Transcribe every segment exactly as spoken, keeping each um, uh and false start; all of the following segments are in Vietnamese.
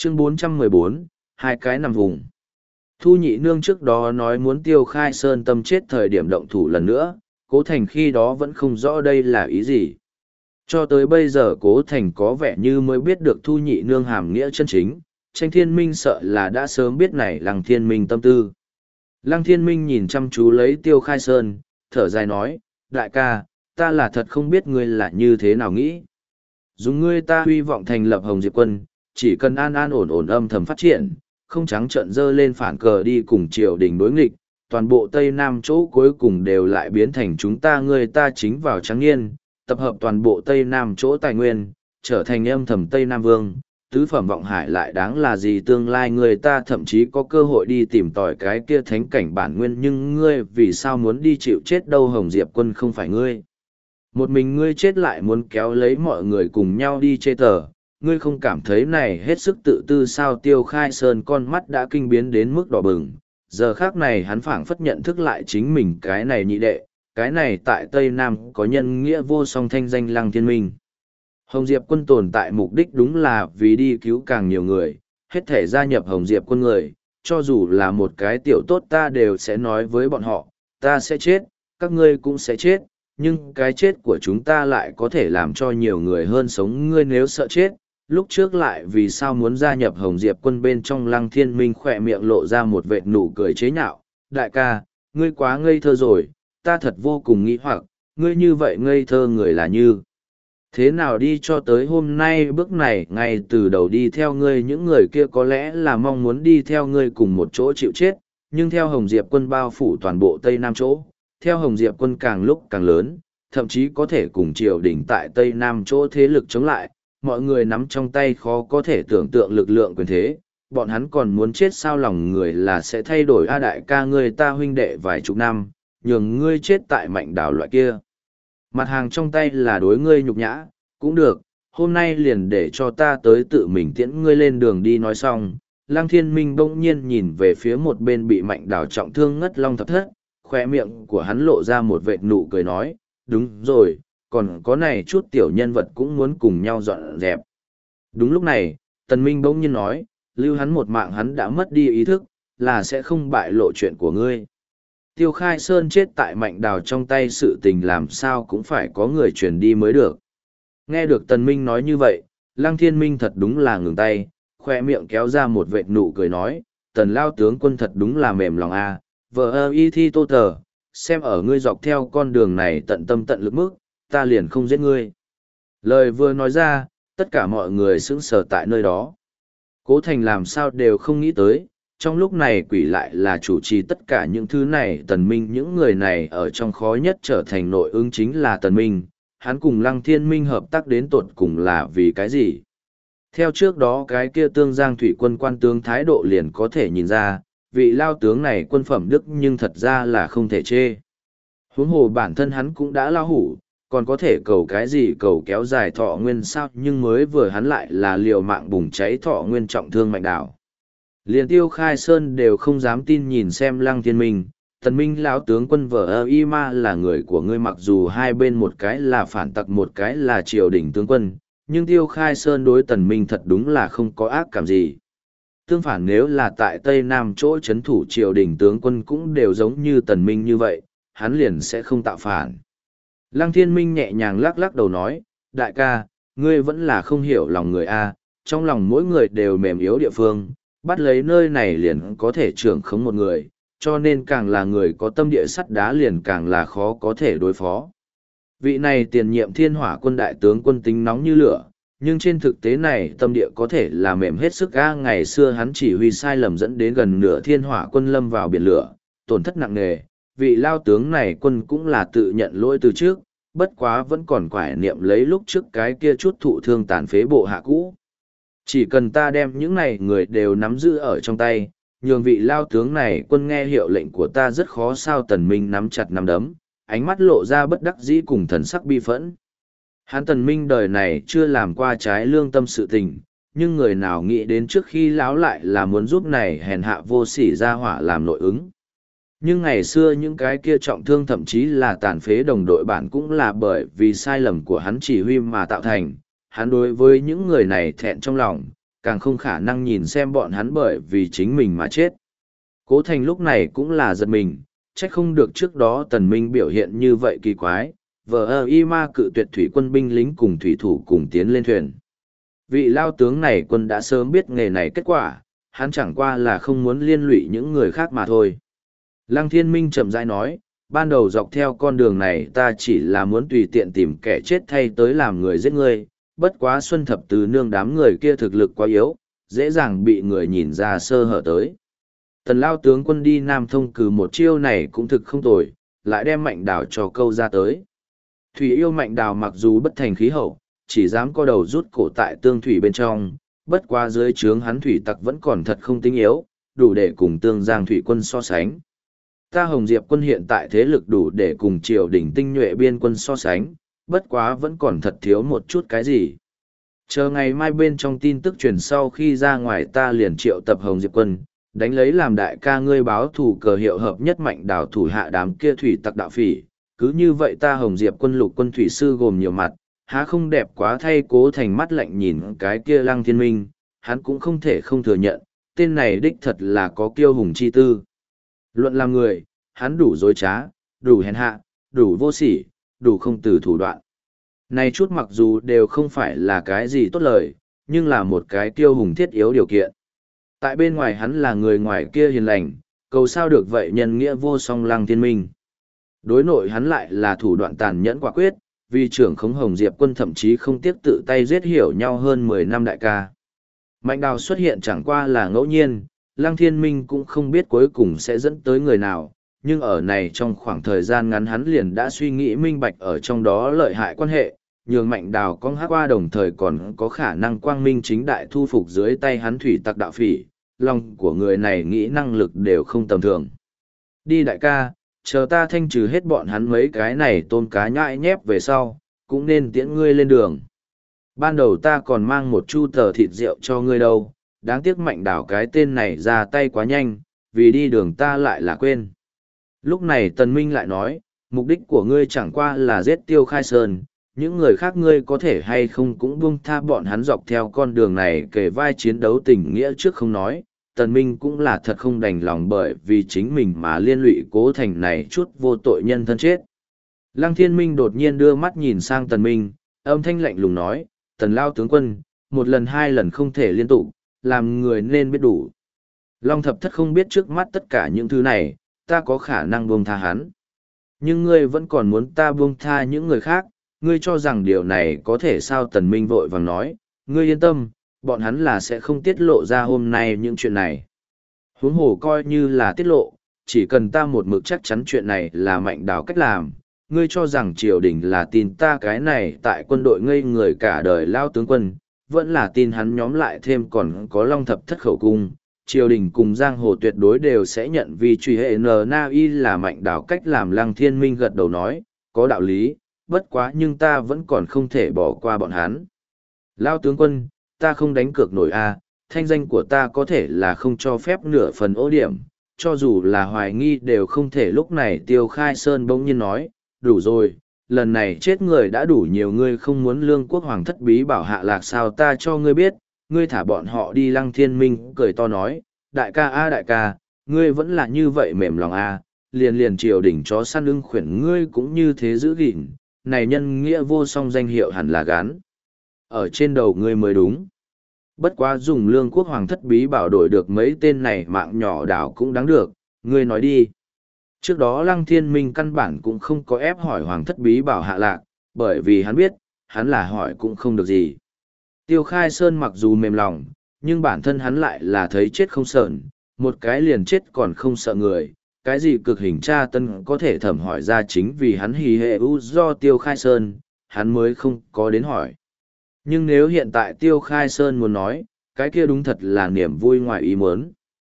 Chương bốn trăm mười bốn, hai cái nằm vùng. Thu nhị nương trước đó nói muốn Tiêu Khai Sơn tâm chết thời điểm động thủ lần nữa, Cố Thành khi đó vẫn không rõ đây là ý gì. Cho tới bây giờ Cố Thành có vẻ như mới biết được Thu nhị nương hàm nghĩa chân chính, Tranh Thiên Minh sợ là đã sớm biết này Lăng Thiên Minh tâm tư. Lăng Thiên Minh nhìn chăm chú lấy Tiêu Khai Sơn, thở dài nói, đại ca, ta là thật không biết ngươi là như thế nào nghĩ. Dùng ngươi ta hy vọng thành lập Hồng Diệp quân, chỉ cần an an ổn ổn âm thầm phát triển, không trắng trợn dơ lên phản cờ đi cùng triều đình đối nghịch, toàn bộ Tây Nam chỗ cuối cùng đều lại biến thành chúng ta ngươi ta chính vào trắng niên, tập hợp toàn bộ Tây Nam chỗ tài nguyên, trở thành âm thầm Tây Nam Vương, tứ phẩm vọng hải lại đáng là gì tương lai người ta thậm chí có cơ hội đi tìm tòi cái kia thánh cảnh bản nguyên nhưng ngươi vì sao muốn đi chịu chết đâu Hồng Diệp quân không phải ngươi. Một mình ngươi chết lại muốn kéo lấy mọi người cùng nhau đi chê tờ, ngươi không cảm thấy này hết sức tự tư sao Tiêu Khai Sơn con mắt đã kinh biến đến mức đỏ bừng, giờ khác này hắn phảng phất nhận thức lại chính mình cái này nhị đệ, cái này tại Tây Nam có nhân nghĩa vô song thanh danh Lăng Thiên Minh. Hồng Diệp quân tồn tại mục đích đúng là vì đi cứu càng nhiều người, hết thể gia nhập Hồng Diệp quân người, cho dù là một cái tiểu tốt ta đều sẽ nói với bọn họ, ta sẽ chết, các ngươi cũng sẽ chết, nhưng cái chết của chúng ta lại có thể làm cho nhiều người hơn sống ngươi nếu sợ chết. Lúc trước lại vì sao muốn gia nhập Hồng Diệp quân bên trong Lăng Thiên Minh khỏe miệng lộ ra một vệt nụ cười chế nhạo, đại ca, ngươi quá ngây thơ rồi, ta thật vô cùng nghĩ hoặc, ngươi như vậy ngây thơ người là như. Thế nào đi cho tới hôm nay bước này ngay từ đầu đi theo ngươi những người kia có lẽ là mong muốn đi theo ngươi cùng một chỗ chịu chết, nhưng theo Hồng Diệp quân bao phủ toàn bộ Tây Nam chỗ, theo Hồng Diệp quân càng lúc càng lớn, thậm chí có thể cùng triều đình tại Tây Nam chỗ thế lực chống lại, mọi người nắm trong tay khó có thể tưởng tượng lực lượng quyền thế, bọn hắn còn muốn chết sao lòng người là sẽ thay đổi a đại ca ngươi ta huynh đệ vài chục năm, nhường ngươi chết tại mạnh đảo loại kia. Mặt hàng trong tay là đối ngươi nhục nhã, cũng được, hôm nay liền để cho ta tới tự mình tiễn ngươi lên đường đi nói xong. Lăng Thiên Minh bỗng nhiên nhìn về phía một bên bị mạnh đảo trọng thương ngất long thập thất, khoe miệng của hắn lộ ra một vệt nụ cười nói, đúng rồi, còn có này chút tiểu nhân vật cũng muốn cùng nhau dọn dẹp. Đúng lúc này, Tần Minh bỗng nhiên nói, lưu hắn một mạng hắn đã mất đi ý thức, là sẽ không bại lộ chuyện của ngươi. Tiêu Khai Sơn chết tại mạnh đào trong tay sự tình làm sao cũng phải có người truyền đi mới được. Nghe được Tần Minh nói như vậy, Lăng Thiên Minh thật đúng là ngừng tay, khoe miệng kéo ra một vệt nụ cười nói, Tần Lao tướng quân thật đúng là mềm lòng a, vợ ơ y thi tô tờ, xem ở ngươi dọc theo con đường này tận tâm tận lực mức, ta liền không giết ngươi. Lời vừa nói ra, tất cả mọi người sững sờ tại nơi đó. Cố Thành làm sao đều không nghĩ tới, trong lúc này quỷ lại là chủ trì tất cả những thứ này Tần Minh những người này ở trong khó nhất trở thành nội ứng chính là Tần Minh, hắn cùng Lăng Thiên Minh hợp tác đến tột cùng là vì cái gì? Theo trước đó cái kia tương giang thủy quân quan tướng thái độ liền có thể nhìn ra, vị lao tướng này quân phẩm đức nhưng thật ra là không thể chê. Huống hồ bản thân hắn cũng đã lao hủ, còn có thể cầu cái gì cầu kéo dài thọ nguyên sao nhưng mới vừa hắn lại là liều mạng bùng cháy thọ nguyên trọng thương mạnh đảo. Liền Tiêu Khai Sơn đều không dám tin nhìn xem Lăng Thiên Minh, Tần Minh lão tướng quân vợ ơ y ma là người của ngươi mặc dù hai bên một cái là phản tặc một cái là triều đình tướng quân, nhưng Tiêu Khai Sơn đối Tần Minh thật đúng là không có ác cảm gì. Tương phản nếu là tại Tây Nam chỗ chấn thủ triều đình tướng quân cũng đều giống như Tần Minh như vậy, hắn liền sẽ không tạo phản. Lăng Thiên Minh nhẹ nhàng lắc lắc đầu nói, đại ca, ngươi vẫn là không hiểu lòng người a, trong lòng mỗi người đều mềm yếu địa phương, bắt lấy nơi này liền có thể trưởng khống một người, cho nên càng là người có tâm địa sắt đá liền càng là khó có thể đối phó. Vị này tiền nhiệm thiên hỏa quân đại tướng quân tính nóng như lửa, nhưng trên thực tế này tâm địa có thể là mềm hết sức ga ngày xưa hắn chỉ huy sai lầm dẫn đến gần nửa thiên hỏa quân lâm vào biển lửa, tổn thất nặng nề. Vị lao tướng này quân cũng là tự nhận lỗi từ trước, bất quá vẫn còn quải niệm lấy lúc trước cái kia chút thụ thương tàn phế bộ hạ cũ. Chỉ cần ta đem những này người đều nắm giữ ở trong tay, nhường vị lao tướng này quân nghe hiệu lệnh của ta rất khó sao. Tần Minh nắm chặt nắm đấm, ánh mắt lộ ra bất đắc dĩ cùng thần sắc bi phẫn. Hắn Tần Minh đời này chưa làm qua trái lương tâm sự tình, nhưng người nào nghĩ đến trước khi lão lại là muốn giúp này hèn hạ vô sỉ ra hỏa làm nội ứng. Nhưng ngày xưa những cái kia trọng thương thậm chí là tàn phế đồng đội bản cũng là bởi vì sai lầm của hắn chỉ huy mà tạo thành, hắn đối với những người này thẹn trong lòng, càng không khả năng nhìn xem bọn hắn bởi vì chính mình mà chết. Cố Thành lúc này cũng là giật mình, trách không được trước đó Tần Minh biểu hiện như vậy kỳ quái, vờ ơ y ma cự tuyệt thủy quân binh lính cùng thủy thủ cùng tiến lên thuyền. Vị lao tướng này quân đã sớm biết nghề này kết quả, hắn chẳng qua là không muốn liên lụy những người khác mà thôi. Lăng Thiên Minh chậm rãi nói, ban đầu dọc theo con đường này ta chỉ là muốn tùy tiện tìm kẻ chết thay tới làm người giết ngươi, bất quá Xuân Thập Tứ Nương đám người kia thực lực quá yếu, dễ dàng bị người nhìn ra sơ hở tới. Tần lao tướng quân đi Nam Thông cử một chiêu này cũng thực không tồi, lại đem Mạnh Đào cho câu ra tới. Thủy yêu Mạnh Đào mặc dù bất thành khí hậu, chỉ dám co đầu rút cổ tại tương thủy bên trong, bất quá dưới trướng hắn thủy tặc vẫn còn thật không tinh yếu, đủ để cùng tương giang thủy quân so sánh. Ta Hồng Diệp quân hiện tại thế lực đủ để cùng triều đình tinh nhuệ biên quân so sánh, bất quá vẫn còn thật thiếu một chút cái gì. Chờ ngày mai bên trong tin tức truyền sau khi ra ngoài ta liền triệu tập Hồng Diệp quân, đánh lấy làm đại ca ngươi báo thủ cờ hiệu hợp nhất Mạnh Đào thủ hạ đám kia thủy tặc đạo phỉ. Cứ như vậy ta Hồng Diệp quân lục quân thủy sư gồm nhiều mặt, há không đẹp quá thay. Cố Thành mắt lạnh nhìn cái kia Lăng Thiên Minh, hắn cũng không thể không thừa nhận, tên này đích thật là có kiêu hùng chi tư. Luận làm người, hắn đủ dối trá, đủ hèn hạ, đủ vô sỉ, đủ không từ thủ đoạn. Này chút mặc dù đều không phải là cái gì tốt lời, nhưng là một cái kiêu hùng thiết yếu điều kiện. Tại bên ngoài hắn là người ngoài kia hiền lành, cầu sao được vậy nhân nghĩa vô song Lăng Thiên Minh. Đối nội hắn lại là thủ đoạn tàn nhẫn quả quyết, vì trưởng khống Hồng Diệp quân thậm chí không tiếc tự tay giết hiểu nhau hơn mười năm đại ca. Mạnh Đào xuất hiện chẳng qua là ngẫu nhiên, Lăng Thiên Minh cũng không biết cuối cùng sẽ dẫn tới người nào, nhưng ở này trong khoảng thời gian ngắn hắn liền đã suy nghĩ minh bạch ở trong đó lợi hại quan hệ, nhường Mạnh Đào con hát qua đồng thời còn có khả năng quang minh chính đại thu phục dưới tay hắn thủy tặc đạo phỉ, lòng của người này nghĩ năng lực đều không tầm thường. Đi đại ca, chờ ta thanh trừ hết bọn hắn mấy cái này tôm cá nhãi nhép về sau, cũng nên tiễn ngươi lên đường. Ban đầu ta còn mang một chu tờ thịt rượu cho ngươi đâu, đáng tiếc Mạnh Đào cái tên này ra tay quá nhanh, vì đi đường ta lại là quên. Lúc này Tần Minh lại nói, mục đích của ngươi chẳng qua là giết Tiêu Khai Sơn, những người khác ngươi có thể hay không cũng buông tha bọn hắn dọc theo con đường này kể vai chiến đấu tình nghĩa trước không nói. Tần Minh cũng là thật không đành lòng bởi vì chính mình mà liên lụy Cố Thành này chút vô tội nhân thân chết. Lăng Thiên Minh đột nhiên đưa mắt nhìn sang Tần Minh, âm thanh lạnh lùng nói, Tần Lao tướng quân, một lần hai lần không thể liên tục, làm người nên biết đủ. Long Thập Thất không biết trước mắt tất cả những thứ này, ta có khả năng buông tha hắn. Nhưng ngươi vẫn còn muốn ta buông tha những người khác, ngươi cho rằng điều này có thể sao? Tần Minh vội vàng nói, ngươi yên tâm, bọn hắn là sẽ không tiết lộ ra hôm nay những chuyện này. Huống hồ coi như là tiết lộ, chỉ cần ta một mực chắc chắn chuyện này là Mạnh Đào cách làm, ngươi cho rằng triều đình là tin ta cái này tại quân đội ngây người cả đời lao tướng quân, vẫn là tin hắn nhóm lại thêm còn có Long Thập Thất khẩu cung. Triều đình cùng giang hồ tuyệt đối đều sẽ nhận vì truy hệ N Na Y là Mạnh Đào cách làm. Lăng Thiên Minh gật đầu nói, có đạo lý, bất quá nhưng ta vẫn còn không thể bỏ qua bọn hắn. Lao tướng quân, ta không đánh cược nổi a, thanh danh của ta có thể là không cho phép nửa phần ô điểm, cho dù là hoài nghi đều không thể. Lúc này Tiêu Khai Sơn bỗng nhiên nói, đủ rồi, lần này chết người đã đủ nhiều, ngươi không muốn Lương Quốc Hoàng thất bí bảo hạ lạc sao? Ta cho ngươi biết, ngươi thả bọn họ đi. Lăng Thiên Minh cười to nói, đại ca a đại ca, ngươi vẫn là như vậy mềm lòng a, liền liền triều đình chó săn ưng khuyển ngươi cũng như thế giữ gìn, này nhân nghĩa vô song danh hiệu hẳn là gán ở trên đầu ngươi mới đúng. Bất quá dùng Lương Quốc Hoàng thất bí bảo đổi được mấy tên này mạng nhỏ đảo cũng đáng được, ngươi nói đi. Trước đó Lăng Thiên Minh căn bản cũng không có ép hỏi Hoàng thất bí bảo hạ lạc, bởi vì hắn biết, hắn là hỏi cũng không được gì. Tiêu Khai Sơn mặc dù mềm lòng, nhưng bản thân hắn lại là thấy chết không sờn, một cái liền chết còn không sợ người, cái gì cực hình tra tân có thể thẩm hỏi ra. Chính vì hắn hì hệ u do Tiêu Khai Sơn, hắn mới không có đến hỏi. Nhưng nếu hiện tại Tiêu Khai Sơn muốn nói, cái kia đúng thật là niềm vui ngoài ý muốn.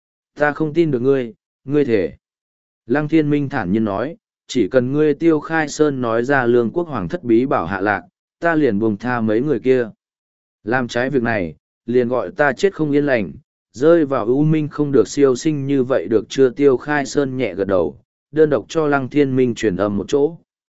Ta không tin được ngươi, ngươi thể. Lăng Thiên Minh thản nhiên nói, chỉ cần ngươi Tiêu Khai Sơn nói ra Lương Quốc Hoàng thất bí bảo hạ lạc, ta liền buông tha mấy người kia. Làm trái việc này, liền gọi ta chết không yên lành, rơi vào ưu minh không được siêu sinh như vậy được chưa? Tiêu Khai Sơn nhẹ gật đầu, đơn độc cho Lăng Thiên Minh truyền âm một chỗ.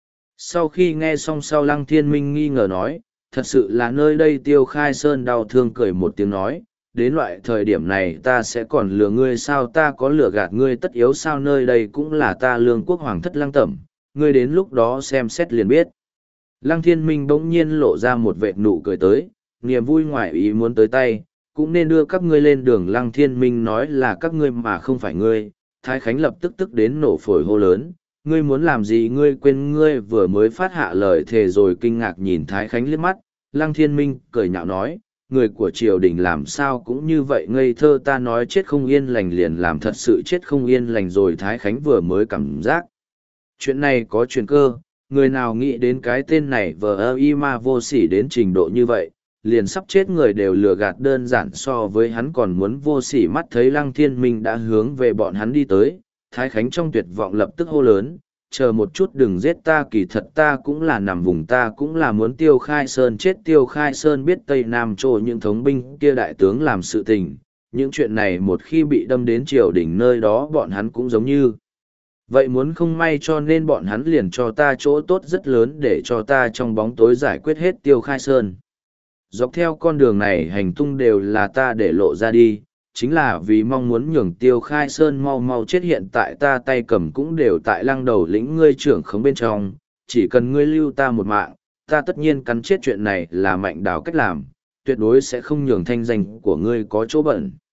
Sau khi nghe xong sau, Lăng Thiên Minh nghi ngờ nói, thật sự là nơi đây? Tiêu Khai Sơn đau thương cười một tiếng nói, đến loại thời điểm này ta sẽ còn lừa ngươi sao? Ta có lừa gạt ngươi tất yếu sao? Nơi đây cũng là ta Lương quốc hoàng thất Lăng Tẩm, ngươi đến lúc đó xem xét liền biết. Lăng Thiên Minh bỗng nhiên lộ ra một vệt nụ cười tới, niềm vui ngoài ý muốn tới tay, cũng nên đưa các ngươi lên đường. Lăng Thiên Minh nói là các ngươi mà không phải ngươi. Thái Khánh lập tức tức đến nổ phổi hô lớn, ngươi muốn làm gì? Ngươi quên ngươi vừa mới phát hạ lời thề rồi? Kinh ngạc nhìn Thái Khánh liếc mắt, Lăng Thiên Minh cười nhạo nói, người của triều đình làm sao cũng như vậy ngây thơ, ta nói chết không yên lành liền làm thật sự chết không yên lành rồi. Thái Khánh vừa mới cảm giác chuyện này có chuyện cơ, người nào nghĩ đến cái tên này vờ ơ y ma vô sỉ đến trình độ như vậy, liền sắp chết người đều lừa gạt, đơn giản so với hắn còn muốn vô sỉ. Mắt thấy Lăng Thiên Minh đã hướng về bọn hắn đi tới, Thái Khánh trong tuyệt vọng lập tức hô lớn, chờ một chút đừng giết ta, kỳ thật ta cũng là nằm vùng, ta cũng là muốn Tiêu Khai Sơn chết. Tiêu Khai Sơn biết Tây Nam Trô những thống binh kia đại tướng làm sự tình, những chuyện này một khi bị đâm đến triều đình nơi đó bọn hắn cũng giống như vậy muốn không may, cho nên bọn hắn liền cho ta chỗ tốt rất lớn để cho ta trong bóng tối giải quyết hết Tiêu Khai Sơn. Dọc theo con đường này hành tung đều là ta để lộ ra đi, chính là vì mong muốn nhường Tiêu Khai Sơn mau mau chết. Hiện tại ta tay cầm cũng đều tại Lăng đầu lĩnh ngươi trưởng khống bên trong, chỉ cần ngươi lưu ta một mạng, ta tất nhiên cắn chết. Chuyện này là Mạnh Đào cách làm, tuyệt đối sẽ không nhường thanh danh của ngươi có chỗ bẩn.